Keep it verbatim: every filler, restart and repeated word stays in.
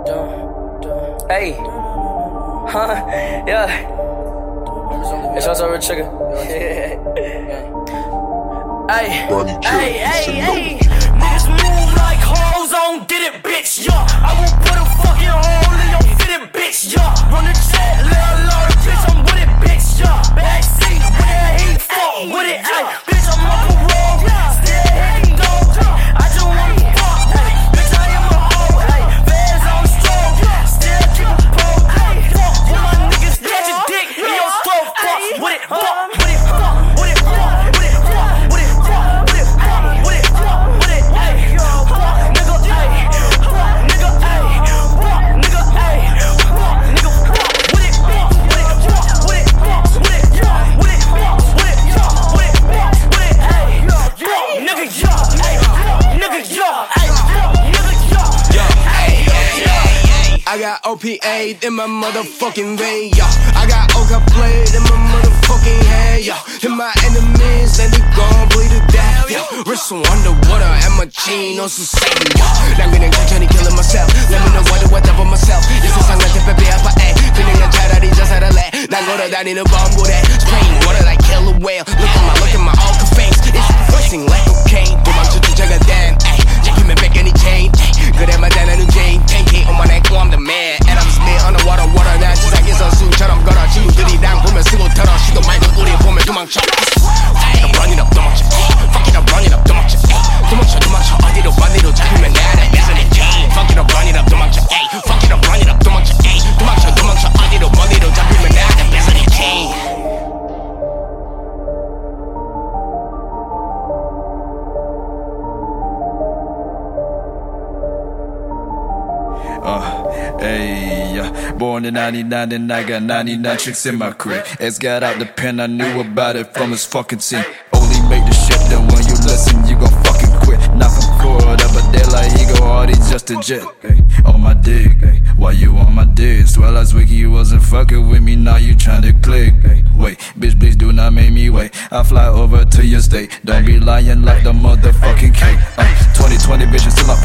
Hey, huh? Yeah. It's also a trigger. Hey, hey, hey, hey. Niggas move like hoes on get it, bitch. Yeah, I will put a fucking hole in your fitted, bitch. Yeah, run the jet, little Lord, bitch. I'm with it, bitch. Yeah, backseat with that heat, fuck with it. Ay, bitch, I'm on parole, still hitting dope. I just wanna fuck, ay, bitch. I am a hoe, ay. Feds on stroke, still keep a pole. Ay, fuck with my niggas, catch a dick in your throat. Fuck with it, fuck with it, fuck with it, fuck with it, fuck with it, fuck with it, fuck with it, fuck with it, ay, fuck nigga, ay, fuck nigga, ay, fuck nigga, ay, fuck nigga, fuck with it, fuck with it, fuck with it, fuck with it, fuck with it, fuck with it, fuck with it, fuck with it, ay, fuck nigga, yo, ay, fuck nigga, yo, ay, fuck nigga, yo, ay, ay. I got O P A in my motherfucking vein, yo. I got Oka played in my motherfucking head, yo. And my enemies, and they gon' bleed to death, yo. Wrist underwater and my chain on some Satan, yo. 난 그냥 천천히 killing myself. Let me know what to what for myself. 이 세상한테 빼빼 아파해. 그냥 차라리 자살할래. 난 걸어다니는 범고래. Spraying water like killer whale. Look at my, look at my Oka face. It's bursting like cocaine. 도망쳐 쫓아가 damn, ay. 잡히면 뺏겨니 chain, ay. 그래만 나는 Jane. ten K on my neck, oh I'm the man. And I'm still underwater, water. 난 지상에서 수처럼 걸어. 친구들이랑 보면 쓰고 털어. 시도 말고 우리 보면 도망쳐. Fuck it up, run it up, 도망쳐. Fuck it up, run it up, 도망쳐. 도망쳐, 도망쳐. 어디로 반대로 잡히면 나는 뺏어내 chain. Fuck it up, run it up, 도망쳐. Fuck it up, run it up, 도망쳐. 도망쳐, 도망쳐. 어디로 반대로 잡히면 나는 뺏어내 chain. Uh, hey, yeah. Born in ninety-nine and I got ninety-nine tricks in my crib. Ex got out the pen, I knew about it from his fucking team. Only make the shit that when you listen, you gon' fucking quit. Knock him forward up a day like he go hard, he's just a jet. Hey, on my dick, hey, why you on my dick? Well, last week you wasn't fucking with me, now you tryna click. Hey, wait, bitch, please do not make me wait. I fly over to your state, don't be lying like the motherfucking cake. Uh, twenty twenty bitches till I